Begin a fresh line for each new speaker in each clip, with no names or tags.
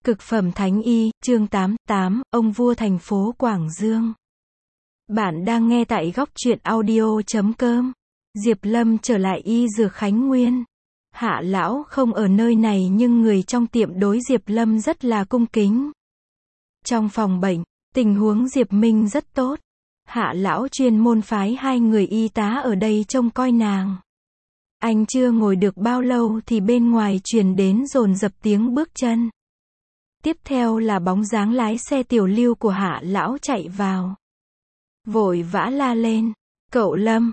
Cực phẩm thánh y, chương 88, ông vua thành phố Quảng Dương. Bạn đang nghe tại góc truyện audio.com. Diệp Lâm trở lại y dược Khánh Nguyên. Hạ lão không ở nơi này nhưng người trong tiệm đối Diệp Lâm rất là cung kính. Trong phòng bệnh, tình huống Diệp Minh rất tốt. Hạ lão chuyên môn phái 2 người y tá ở đây trông coi nàng. Anh chưa ngồi được bao lâu thì bên ngoài truyền đến dồn dập tiếng bước chân. Tiếp theo là bóng dáng lái xe tiểu lưu của Hạ lão chạy vào. Vội vã la lên, cậu Lâm,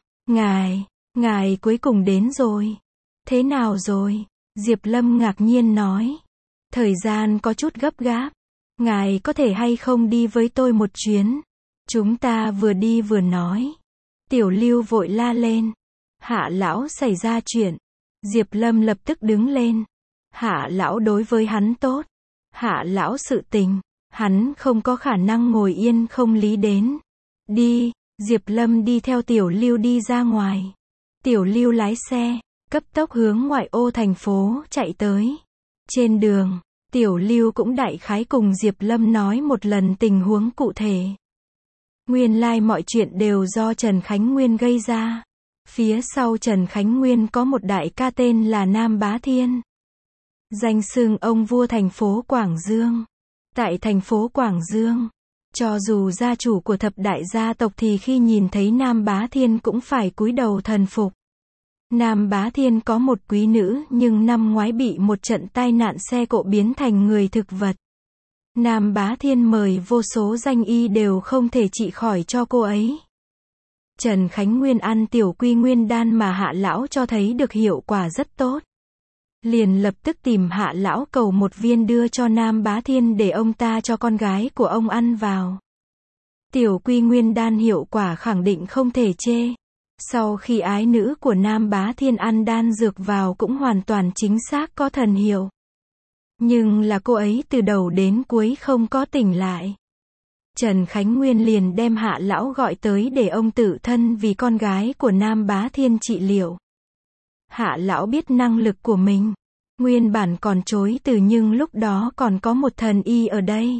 ngài cuối cùng đến rồi. Thế nào rồi? Diệp Lâm ngạc nhiên nói. Thời gian có chút gấp gáp. Ngài có thể hay không đi với tôi một chuyến? Chúng ta vừa đi vừa nói. Tiểu lưu vội la lên. Hạ lão xảy ra chuyện. Diệp Lâm lập tức đứng lên. Hạ lão đối với hắn tốt. Hạ lão sự tình, hắn không có khả năng ngồi yên không lý đến. Đi, Diệp Lâm đi theo Tiểu Lưu đi ra ngoài. Tiểu Lưu lái xe, cấp tốc hướng ngoại ô thành phố chạy tới. Trên đường, Tiểu Lưu cũng đại khái cùng Diệp Lâm nói một lần tình huống cụ thể. Nguyên lai mọi chuyện đều do Trần Khánh Nguyên gây ra. Phía sau Trần Khánh Nguyên có một đại ca tên là Nam Bá Thiên. Danh xưng ông vua thành phố Quảng Dương. Tại thành phố Quảng Dương, cho dù gia chủ của thập đại gia tộc thì khi nhìn thấy Nam Bá Thiên cũng phải cúi đầu thần phục. Nam Bá Thiên có một quý nữ nhưng năm ngoái bị một trận tai nạn xe cộ biến thành người thực vật. Nam Bá Thiên mời vô số danh y đều không thể trị khỏi cho cô ấy. Trần Khánh Nguyên ăn tiểu quy nguyên đan mà Hạ lão cho thấy được hiệu quả rất tốt. Liền lập tức tìm Hạ lão cầu một viên đưa cho Nam Bá Thiên để ông ta cho con gái của ông ăn vào. Tiểu quy nguyên đan hiệu quả khẳng định không thể chê. Sau khi ái nữ của Nam Bá Thiên ăn đan dược vào cũng hoàn toàn chính xác có thần hiệu. Nhưng là cô ấy từ đầu đến cuối không có tỉnh lại. Trần Khánh Nguyên liền đem Hạ lão gọi tới để ông tự thân vì con gái của Nam Bá Thiên trị liệu. Hạ lão biết năng lực của mình. Nguyên bản còn chối từ nhưng lúc đó còn có một thần y ở đây.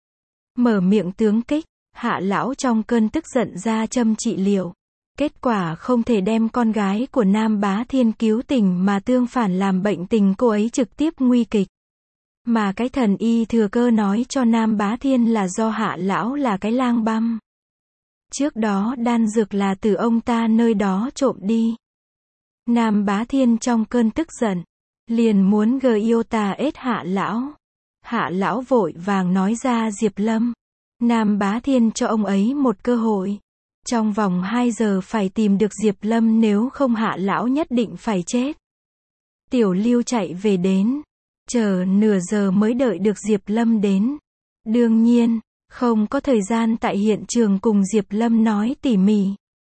Mở miệng tướng kích, Hạ lão trong cơn tức giận ra châm trị liệu. Kết quả không thể đem con gái của Nam Bá Thiên cứu tỉnh mà tương phản làm bệnh tình cô ấy trực tiếp nguy kịch. Mà cái thần y thừa cơ nói cho Nam Bá Thiên là do Hạ lão là cái lang băm. Trước đó đan dược là từ ông ta nơi đó trộm đi. Nam Bá Thiên trong cơn tức giận, liền muốn Giota ết Hạ lão. Hạ lão vội vàng nói ra Diệp Lâm. Nam Bá Thiên cho ông ấy một cơ hội. Trong vòng 2 giờ phải tìm được Diệp Lâm nếu không Hạ lão nhất định phải chết. Tiểu Lưu chạy về đến. Chờ nửa giờ mới đợi được Diệp Lâm đến. Đương nhiên, không có thời gian tại hiện trường cùng Diệp Lâm nói tỉ mỉ.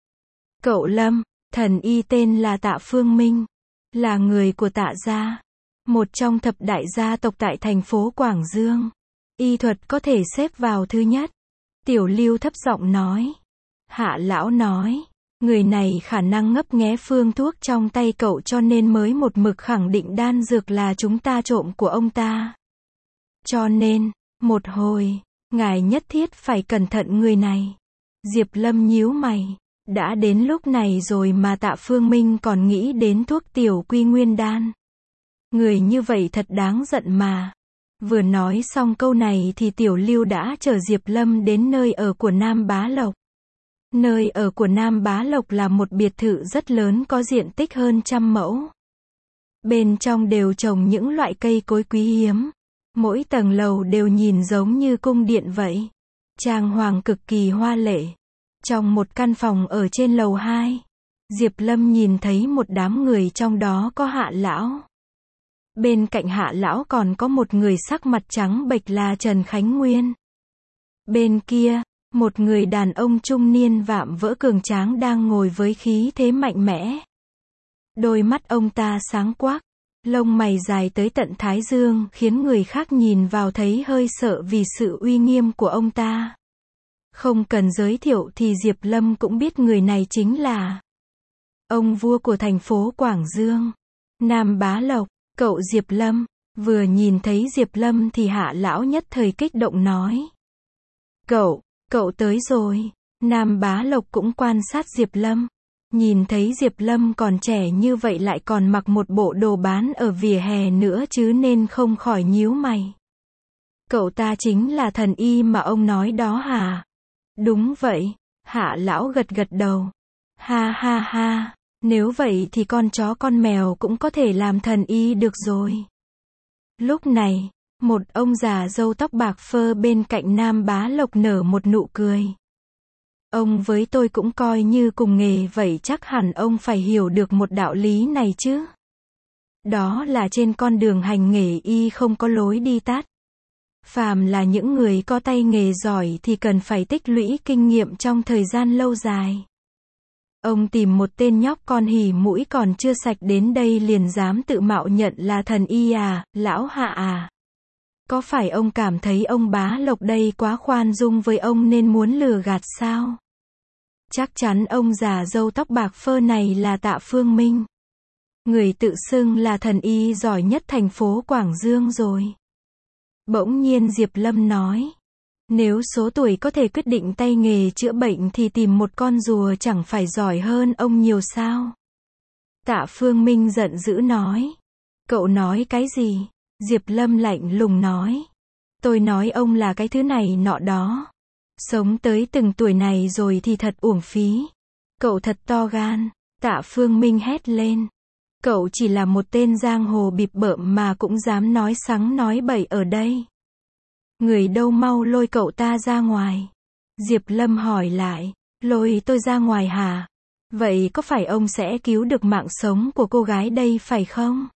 Cậu Lâm, thần y tên là Tạ Phương Minh. Là người của Tạ gia. Một trong thập đại gia tộc tại thành phố Quảng Dương. Y thuật có thể xếp vào thứ nhất. Tiểu Lưu thấp giọng nói. Hạ lão nói. Người này khả năng ngấp nghé phương thuốc trong tay cậu cho nên mới một mực khẳng định đan dược là chúng ta trộm của ông ta. Cho nên, một hồi, ngài nhất thiết phải cẩn thận người này. Diệp Lâm nhíu mày. Đã đến lúc này rồi mà Tạ Phương Minh còn nghĩ đến thuốc tiểu quy nguyên đan. Người như vậy thật đáng giận mà. Vừa nói xong câu này thì Tiểu Lưu đã chở Diệp Lâm đến nơi ở của Nam Bá Lộc. Nơi ở của Nam Bá Lộc là một biệt thự rất lớn có diện tích hơn 100 mẫu. Bên trong đều trồng những loại cây cối quý hiếm. Mỗi tầng lầu đều nhìn giống như cung điện vậy. Trang hoàng cực kỳ hoa lệ. Trong một căn phòng ở trên lầu 2, Diệp Lâm nhìn thấy một đám người trong đó có Hạ lão. Bên cạnh Hạ lão còn có một người sắc mặt trắng bệch là Trần Khánh Nguyên. Bên kia, một người đàn ông trung niên vạm vỡ cường tráng đang ngồi với khí thế mạnh mẽ. Đôi mắt ông ta sáng quắc, lông mày dài tới tận thái dương khiến người khác nhìn vào thấy hơi sợ vì sự uy nghiêm của ông ta. Không cần giới thiệu thì Diệp Lâm cũng biết người này chính là ông vua của thành phố Quảng Dương, Nam Bá Lộc. Cậu Diệp Lâm, Vừa nhìn thấy Diệp Lâm thì Hạ lão nhất thời kích động nói. Cậu tới rồi. Nam Bá Lộc cũng quan sát Diệp Lâm. Nhìn thấy Diệp Lâm còn trẻ như vậy lại còn mặc một bộ đồ bán ở vỉa hè nữa chứ nên không khỏi nhíu mày. Cậu ta chính là thần y mà ông nói đó hả? Đúng vậy. Hạ lão gật gật đầu. Ha ha ha, nếu vậy thì con chó con mèo cũng có thể làm thần y được rồi. Lúc này, một ông già râu tóc bạc phơ bên cạnh Nam Bá Lộc nở một nụ cười. Ông với tôi cũng coi như cùng nghề vậy, chắc hẳn ông phải hiểu được một đạo lý này chứ. Đó là trên con đường hành nghề y không có lối đi tắt. Phàm là những người có tay nghề giỏi thì cần phải tích lũy kinh nghiệm trong thời gian lâu dài. Ông tìm một tên nhóc con hỉ mũi còn chưa sạch đến đây liền dám tự mạo nhận là thần y à, lão Hạ à. Có phải ông cảm thấy ông Bá Lộc đây quá khoan dung với ông nên muốn lừa gạt sao? Chắc chắn ông già râu tóc bạc phơ này là Tạ Phương Minh. Người tự xưng là thần y giỏi nhất thành phố Quảng Dương rồi. Bỗng nhiên Diệp Lâm nói. Nếu số tuổi có thể quyết định tay nghề chữa bệnh thì tìm một con rùa chẳng phải giỏi hơn ông nhiều sao? Tạ Phương Minh giận dữ nói. Cậu nói cái gì? Diệp Lâm lạnh lùng nói. Tôi nói ông là cái thứ này nọ đó. Sống tới từng tuổi này rồi thì thật uổng phí. Cậu thật to gan. Tạ Phương Minh hét lên. Cậu chỉ là một tên giang hồ bịp bợm mà cũng dám nói sắng nói bậy ở đây. Người đâu, mau lôi cậu ta ra ngoài. Diệp Lâm hỏi lại. Lôi tôi ra ngoài hả? Vậy có phải ông sẽ cứu được mạng sống của cô gái đây phải không?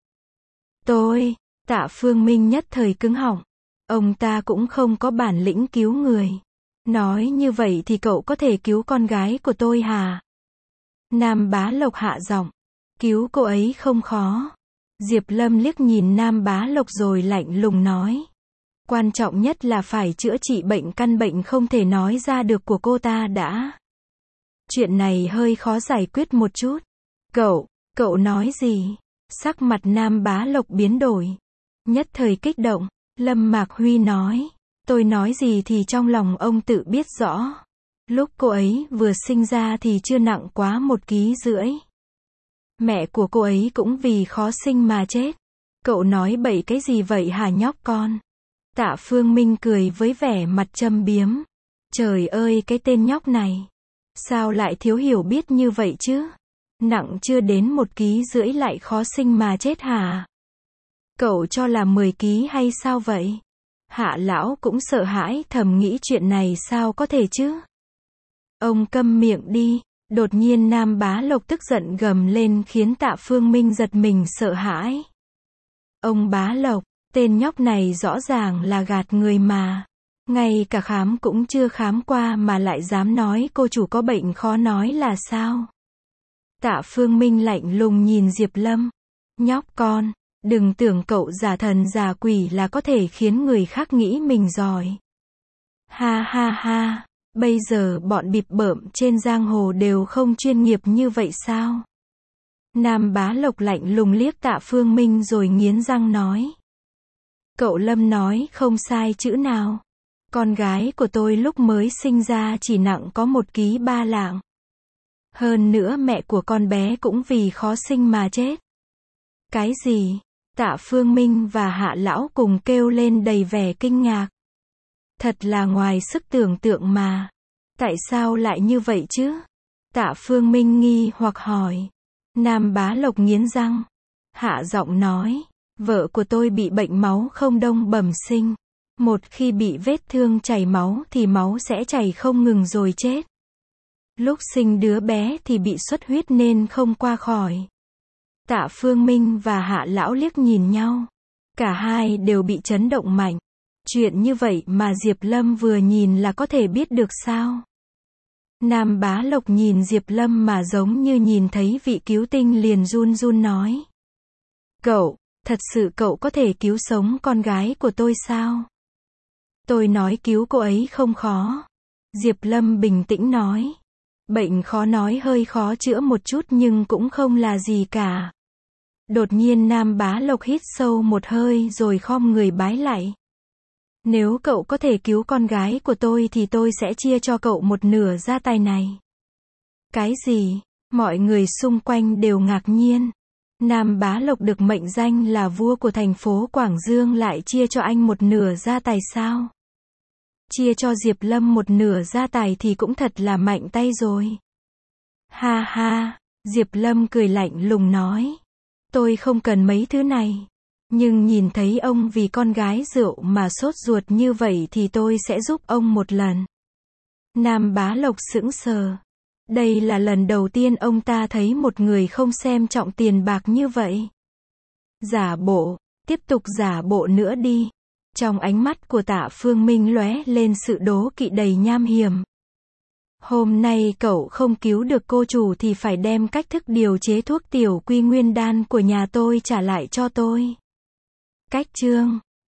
Tạ Phương Minh nhất thời cứng họng. Ông ta cũng không có bản lĩnh cứu người. Nói như vậy thì cậu có thể cứu con gái của tôi hả? Nam Bá Lộc hạ giọng. Cứu cô ấy không khó. Diệp Lâm liếc nhìn Nam Bá Lộc rồi lạnh lùng nói. Quan trọng nhất là phải chữa trị bệnh căn bệnh không thể nói ra được của cô ta đã. Chuyện này hơi khó giải quyết một chút. Cậu nói gì? Sắc mặt Nam Bá Lộc biến đổi. Nhất thời kích động, Lâm Mạc Huy nói. Tôi nói gì thì trong lòng ông tự biết rõ. Lúc cô ấy vừa sinh ra thì chưa nặng quá 1,5 kg. Mẹ của cô ấy cũng vì khó sinh mà chết. Cậu nói bậy cái gì vậy hả nhóc con? Tạ Phương Minh cười với vẻ mặt châm biếm. Trời ơi, cái tên nhóc này. Sao lại thiếu hiểu biết như vậy chứ? Nặng chưa đến 1,5 kg lại khó sinh mà chết hả? Cậu cho là 10 kg hay sao vậy? Hạ lão cũng sợ hãi thầm nghĩ chuyện này sao có thể chứ? Ông câm miệng đi. Đột nhiên Nam Bá Lộc tức giận gầm lên khiến Tạ Phương Minh giật mình sợ hãi. Ông Bá Lộc, tên nhóc này rõ ràng là gạt người mà. Ngay cả khám cũng chưa khám qua mà lại dám nói cô chủ có bệnh khó nói là sao? Tạ Phương Minh lạnh lùng nhìn Diệp Lâm. Nhóc con, đừng tưởng cậu giả thần giả quỷ là có thể khiến người khác nghĩ mình giỏi. Ha ha ha. Bây giờ bọn bịp bợm trên giang hồ đều không chuyên nghiệp như vậy sao? Nam Bá Lộc lạnh lùng liếc Tạ Phương Minh rồi nghiến răng nói. Cậu Lâm nói không sai chữ nào. Con gái của tôi lúc mới sinh ra chỉ nặng có 1,3 kg. Hơn nữa mẹ của con bé cũng vì khó sinh mà chết. Cái gì? Tạ Phương Minh và Hạ lão cùng kêu lên đầy vẻ kinh ngạc. Thật là ngoài sức tưởng tượng mà. Tại sao lại như vậy chứ? Tạ Phương Minh nghi hoặc hỏi. Nam Bá Lộc nghiến răng. Hạ giọng nói. Vợ của tôi bị bệnh máu không đông bẩm sinh. Một khi bị vết thương chảy máu thì máu sẽ chảy không ngừng rồi chết. Lúc sinh đứa bé thì bị xuất huyết nên không qua khỏi. Tạ Phương Minh và Hạ lão liếc nhìn nhau. Cả hai đều bị chấn động mạnh. Chuyện như vậy mà Diệp Lâm vừa nhìn là có thể biết được sao? Nam Bá Lộc nhìn Diệp Lâm mà giống như nhìn thấy vị cứu tinh liền run run nói. Thật sự cậu có thể cứu sống con gái của tôi sao? Tôi nói cứu cô ấy không khó. Diệp Lâm bình tĩnh nói. Bệnh khó nói hơi khó chữa một chút nhưng cũng không là gì cả. Đột nhiên Nam Bá Lộc hít sâu một hơi rồi khom người bái lạy. Nếu cậu có thể cứu con gái của tôi thì tôi sẽ chia cho cậu một nửa gia tài này. Cái gì? Mọi người xung quanh đều ngạc nhiên. Nam Bá Lộc được mệnh danh là vua của thành phố Quảng Dương lại chia cho anh một nửa gia tài sao? Chia cho Diệp Lâm một nửa gia tài thì cũng thật là mạnh tay rồi. Ha ha, Diệp Lâm cười lạnh lùng nói. Tôi không cần mấy thứ này. Nhưng nhìn thấy ông vì con gái rượu mà sốt ruột như vậy thì tôi sẽ giúp ông một lần. Nam Bá Lộc sững sờ. Đây là lần đầu tiên ông ta thấy một người không xem trọng tiền bạc như vậy. Giả bộ, tiếp tục giả bộ nữa đi. Trong ánh mắt của Tạ Phương Minh lóe lên sự đố kỵ đầy nham hiểm. Hôm nay cậu không cứu được cô chủ thì phải đem cách thức điều chế thuốc tiểu quy nguyên đan của nhà tôi trả lại cho tôi. Cách chương